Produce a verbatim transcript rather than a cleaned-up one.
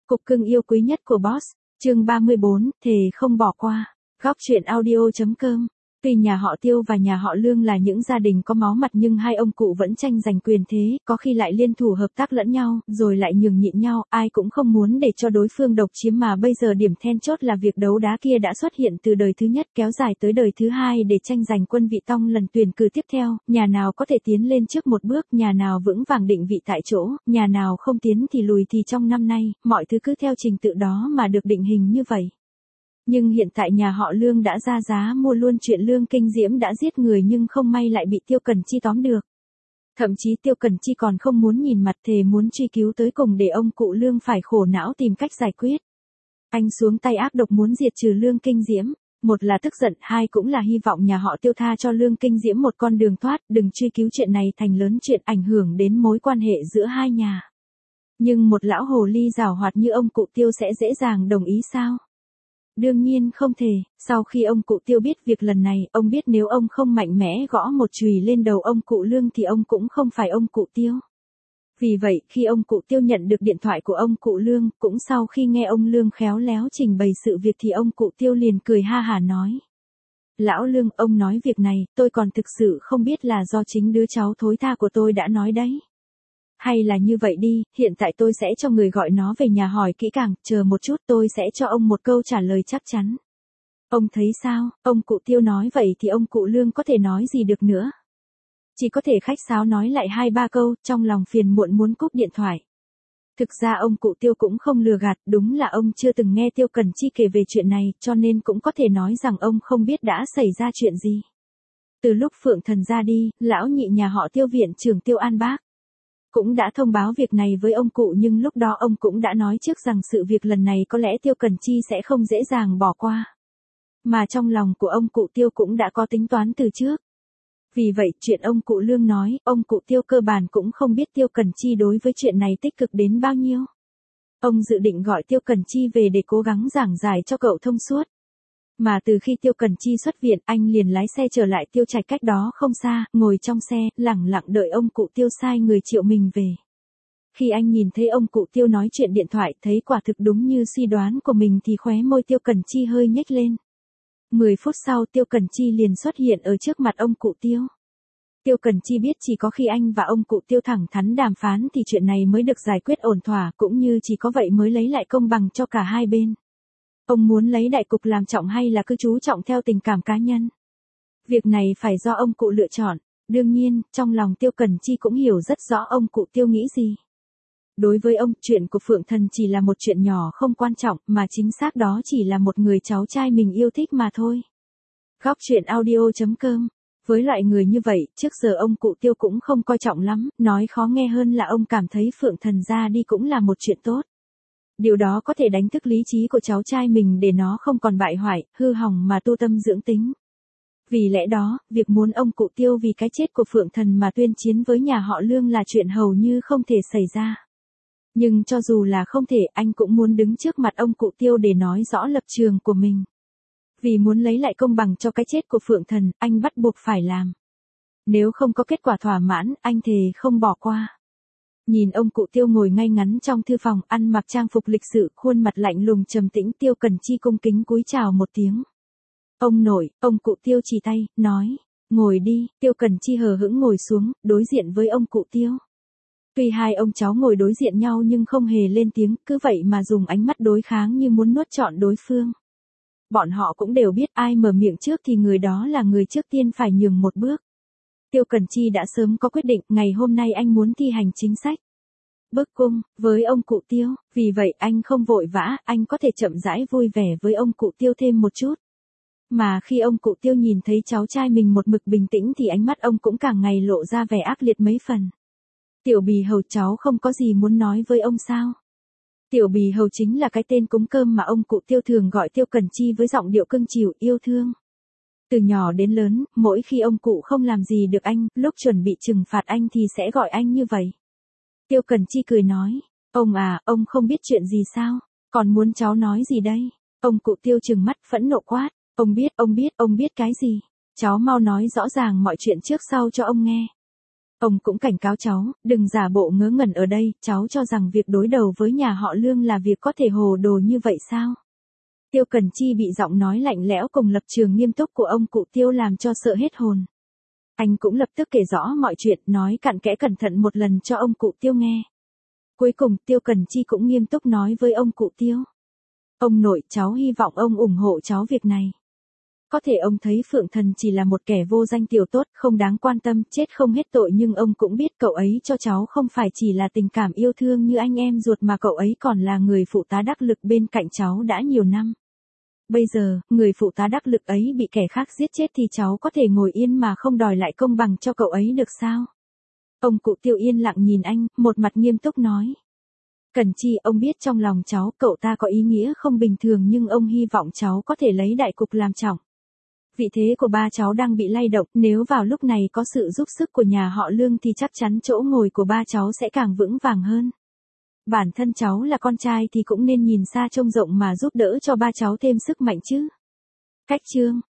Cục cưng yêu quý nhất của boss, chương ba mươi bốn, thề không bỏ qua. Góc truyện audio chấm com. Tuy nhà họ Tiêu và nhà họ Lương là những gia đình có máu mặt nhưng hai ông cụ vẫn tranh giành quyền thế, có khi lại liên thủ hợp tác lẫn nhau, rồi lại nhường nhịn nhau, ai cũng không muốn để cho đối phương độc chiếm mà bây giờ điểm then chốt là việc đấu đá kia đã xuất hiện từ đời thứ nhất kéo dài tới đời thứ hai để tranh giành quân vị tông lần tuyển cử tiếp theo, nhà nào có thể tiến lên trước một bước, nhà nào vững vàng định vị tại chỗ, nhà nào không tiến thì lùi thì trong năm nay, mọi thứ cứ theo trình tự đó mà được định hình như vậy. Nhưng hiện tại nhà họ Lương đã ra giá mua luôn chuyện Lương Kinh Diễm đã giết người nhưng không may lại bị Tiêu Cần Chi tóm được. Thậm chí Tiêu Cần Chi còn không muốn nhìn mặt thề muốn truy cứu tới cùng để ông cụ Lương phải khổ não tìm cách giải quyết. Anh xuống tay ác độc muốn diệt trừ Lương Kinh Diễm. Một là tức giận, hai cũng là hy vọng nhà họ Tiêu tha cho Lương Kinh Diễm một con đường thoát, đừng truy cứu chuyện này thành lớn chuyện ảnh hưởng đến mối quan hệ giữa hai nhà. Nhưng một lão hồ ly giảo hoạt như ông cụ Tiêu sẽ dễ dàng đồng ý sao? Đương nhiên không thể, sau khi ông cụ Tiêu biết việc lần này, ông biết nếu ông không mạnh mẽ gõ một chùy lên đầu ông cụ Lương thì ông cũng không phải ông cụ Tiêu. Vì vậy, khi ông cụ Tiêu nhận được điện thoại của ông cụ Lương, cũng sau khi nghe ông Lương khéo léo trình bày sự việc thì ông cụ Tiêu liền cười ha hả nói. Lão Lương, ông nói việc này, tôi còn thực sự không biết là do chính đứa cháu thối tha của tôi đã nói đấy. Hay là như vậy đi, hiện tại tôi sẽ cho người gọi nó về nhà hỏi kỹ càng, chờ một chút tôi sẽ cho ông một câu trả lời chắc chắn. Ông thấy sao, ông cụ Tiêu nói vậy thì ông cụ Lương có thể nói gì được nữa. Chỉ có thể khách sáo nói lại hai ba câu, trong lòng phiền muộn muốn cúp điện thoại. Thực ra ông cụ Tiêu cũng không lừa gạt, đúng là ông chưa từng nghe Tiêu Cần Chi kể về chuyện này, cho nên cũng có thể nói rằng ông không biết đã xảy ra chuyện gì. Từ lúc Phượng Thần ra đi, lão nhị nhà họ Tiêu viện trưởng Tiêu An Bác cũng đã thông báo việc này với ông cụ nhưng lúc đó ông cũng đã nói trước rằng sự việc lần này có lẽ Tiêu Cần Chi sẽ không dễ dàng bỏ qua. Mà trong lòng của ông cụ Tiêu cũng đã có tính toán từ trước. Vì vậy chuyện ông cụ Lương nói, ông cụ Tiêu cơ bản cũng không biết Tiêu Cần Chi đối với chuyện này tích cực đến bao nhiêu. Ông dự định gọi Tiêu Cần Chi về để cố gắng giảng giải cho cậu thông suốt. Mà từ khi Tiêu Cần Chi xuất viện, anh liền lái xe trở lại Tiêu Trạch cách đó không xa, ngồi trong xe, lẳng lặng đợi ông cụ Tiêu sai người triệu mình về. Khi anh nhìn thấy ông cụ Tiêu nói chuyện điện thoại, thấy quả thực đúng như suy đoán của mình thì khóe môi Tiêu Cần Chi hơi nhếch lên. Mười phút sau Tiêu Cần Chi liền xuất hiện ở trước mặt ông cụ Tiêu. Tiêu Cần Chi biết chỉ có khi anh và ông cụ Tiêu thẳng thắn đàm phán thì chuyện này mới được giải quyết ổn thỏa, cũng như chỉ có vậy mới lấy lại công bằng cho cả hai bên. Ông muốn lấy đại cục làm trọng hay là cứ chú trọng theo tình cảm cá nhân? Việc này phải do ông cụ lựa chọn. Đương nhiên, trong lòng Tiêu Cần Chi cũng hiểu rất rõ ông cụ Tiêu nghĩ gì. Đối với ông, chuyện của Phượng Thần chỉ là một chuyện nhỏ không quan trọng, mà chính xác đó chỉ là một người cháu trai mình yêu thích mà thôi. Góc truyện audio chấm com. Với loại người như vậy, trước giờ ông cụ Tiêu cũng không coi trọng lắm, nói khó nghe hơn là ông cảm thấy Phượng Thần ra đi cũng là một chuyện tốt. Điều đó có thể đánh thức lý trí của cháu trai mình để nó không còn bại hoại, hư hỏng mà tu tâm dưỡng tính. Vì lẽ đó, việc muốn ông cụ Tiêu vì cái chết của Phượng Thần mà tuyên chiến với nhà họ Lương là chuyện hầu như không thể xảy ra. Nhưng cho dù là không thể, anh cũng muốn đứng trước mặt ông cụ Tiêu để nói rõ lập trường của mình. Vì muốn lấy lại công bằng cho cái chết của Phượng Thần, anh bắt buộc phải làm. Nếu không có kết quả thỏa mãn, anh thề không bỏ qua. Nhìn ông cụ Tiêu ngồi ngay ngắn trong thư phòng, ăn mặc trang phục lịch sự, khuôn mặt lạnh lùng trầm tĩnh, Tiêu Cần Chi cung kính cúi chào một tiếng. Ông nội, ông cụ Tiêu chỉ tay, nói, ngồi đi. Tiêu Cần Chi hờ hững ngồi xuống, đối diện với ông cụ Tiêu. Tuy hai ông cháu ngồi đối diện nhau nhưng không hề lên tiếng, cứ vậy mà dùng ánh mắt đối kháng như muốn nuốt trọn đối phương. Bọn họ cũng đều biết ai mở miệng trước thì người đó là người trước tiên phải nhường một bước. Tiêu Cần Chi đã sớm có quyết định, ngày hôm nay anh muốn thi hành chính sách bức cung với ông cụ Tiêu, vì vậy anh không vội vã, anh có thể chậm rãi vui vẻ với ông cụ Tiêu thêm một chút. Mà khi ông cụ Tiêu nhìn thấy cháu trai mình một mực bình tĩnh thì ánh mắt ông cũng càng ngày lộ ra vẻ ác liệt mấy phần. Tiểu Bì Hầu, cháu không có gì muốn nói với ông sao? Tiểu Bì Hầu chính là cái tên cúng cơm mà ông cụ Tiêu thường gọi Tiêu Cần Chi với giọng điệu cưng chiều yêu thương. Từ nhỏ đến lớn, mỗi khi ông cụ không làm gì được anh, lúc chuẩn bị trừng phạt anh thì sẽ gọi anh như vậy. Tiêu Cần Chi cười nói, ông à, ông không biết chuyện gì sao? Còn muốn cháu nói gì đây? Ông cụ Tiêu trừng mắt phẫn nộ quát, ông biết, ông biết, ông biết cái gì? Cháu mau nói rõ ràng mọi chuyện trước sau cho ông nghe. Ông cũng cảnh cáo cháu, đừng giả bộ ngớ ngẩn ở đây, cháu cho rằng việc đối đầu với nhà họ Lương là việc có thể hồ đồ như vậy sao? Tiêu Cần Chi bị giọng nói lạnh lẽo cùng lập trường nghiêm túc của ông cụ Tiêu làm cho sợ hết hồn. Anh cũng lập tức kể rõ mọi chuyện, nói cặn kẽ cẩn thận một lần cho ông cụ Tiêu nghe. Cuối cùng Tiêu Cần Chi cũng nghiêm túc nói với ông cụ Tiêu. Ông nội, cháu hy vọng ông ủng hộ cháu việc này. Có thể ông thấy Phượng Thần chỉ là một kẻ vô danh tiểu tốt, không đáng quan tâm, chết không hết tội, nhưng ông cũng biết cậu ấy cho cháu không phải chỉ là tình cảm yêu thương như anh em ruột mà cậu ấy còn là người phụ tá đắc lực bên cạnh cháu đã nhiều năm. Bây giờ, người phụ tá đắc lực ấy bị kẻ khác giết chết thì cháu có thể ngồi yên mà không đòi lại công bằng cho cậu ấy được sao? Ông cụ Tiêu yên lặng nhìn anh, một mặt nghiêm túc nói. Cần Chi, ông biết trong lòng cháu cậu ta có ý nghĩa không bình thường, nhưng ông hy vọng cháu có thể lấy đại cục làm trọng. Vị thế của ba cháu đang bị lay động, nếu vào lúc này có sự giúp sức của nhà họ Lương thì chắc chắn chỗ ngồi của ba cháu sẽ càng vững vàng hơn. Bản thân cháu là con trai thì cũng nên nhìn xa trông rộng mà giúp đỡ cho ba cháu thêm sức mạnh chứ. Cách chương